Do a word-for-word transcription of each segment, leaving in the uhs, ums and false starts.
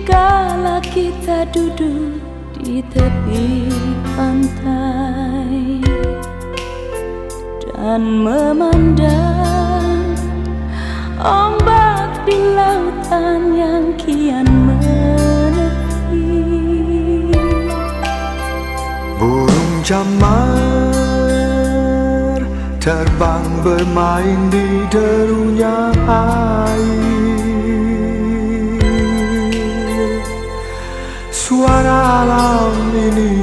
kala kita duduk di tepi pantai dan memandang ombak di lautan yang kian menepi. Burung camar terbang bermain di derunya air. Suara alam ini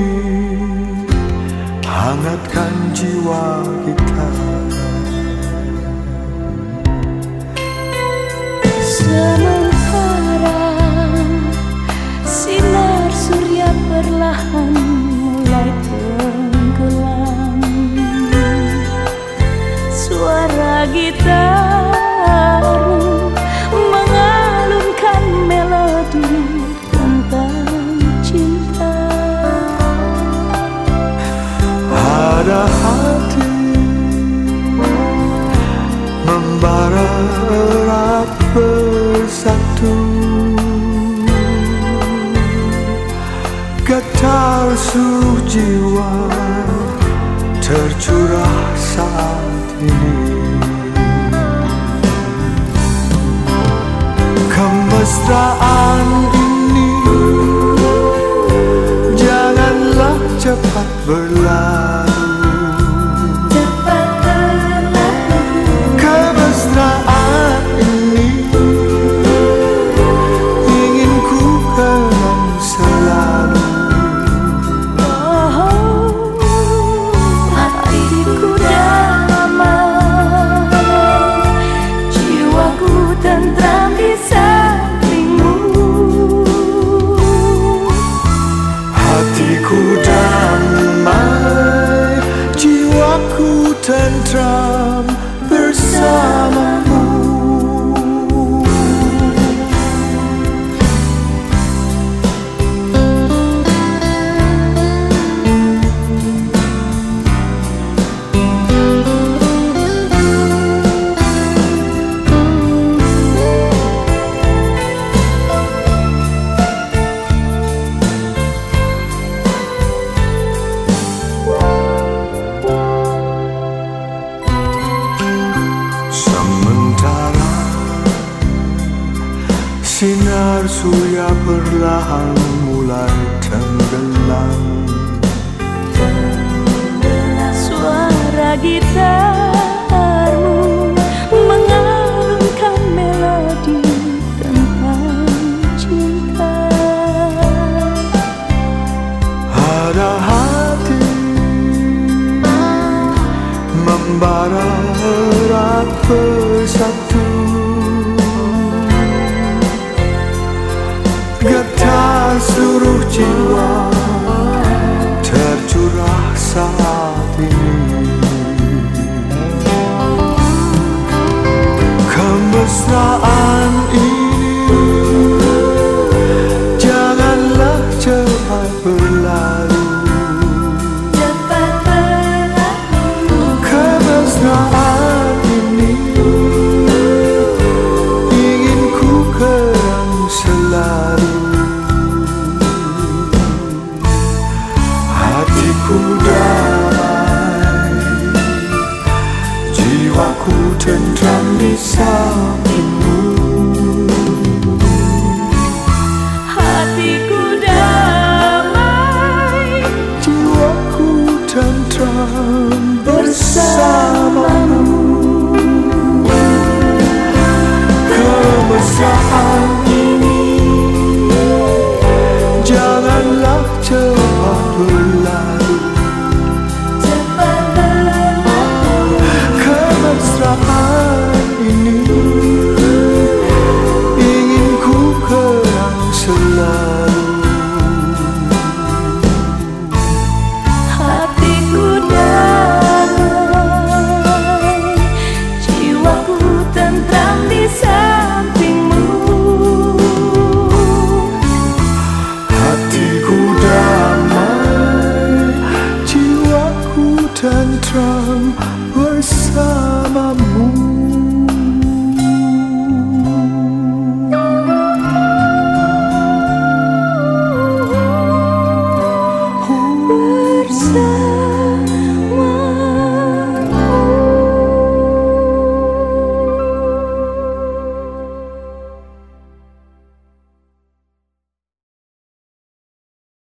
hangatkan jiwa kita. Sementara sinar surya perlahan mulai tenggelam, suara gitarmu mengalunkan melodi tentang cinta. Ada hati membara erat bersatu, getar seluruh jiwa tercurah saat ini. Kemesraan ini janganlah cepat berlalu. Kemesraan ini ingin ku kenang selalu. Oh, hatiku damai, jiwaku tentram di sampingmu. Hatiku damai, jiwaku tentram bersamamu. Sinar surya perlahan mulai tenggelam, suara gitarmu mengalunkan melodi tentang cinta. ada hati membara erat bersatu, getar seluruh jiwa tercurah saat ini. Kemesraan ini janganlah cepat berlalu. Cepat berlalu. Kemesraan ini ingin ku kenang selalu. Hatiku damai, jiwaku tentram di sampingmu.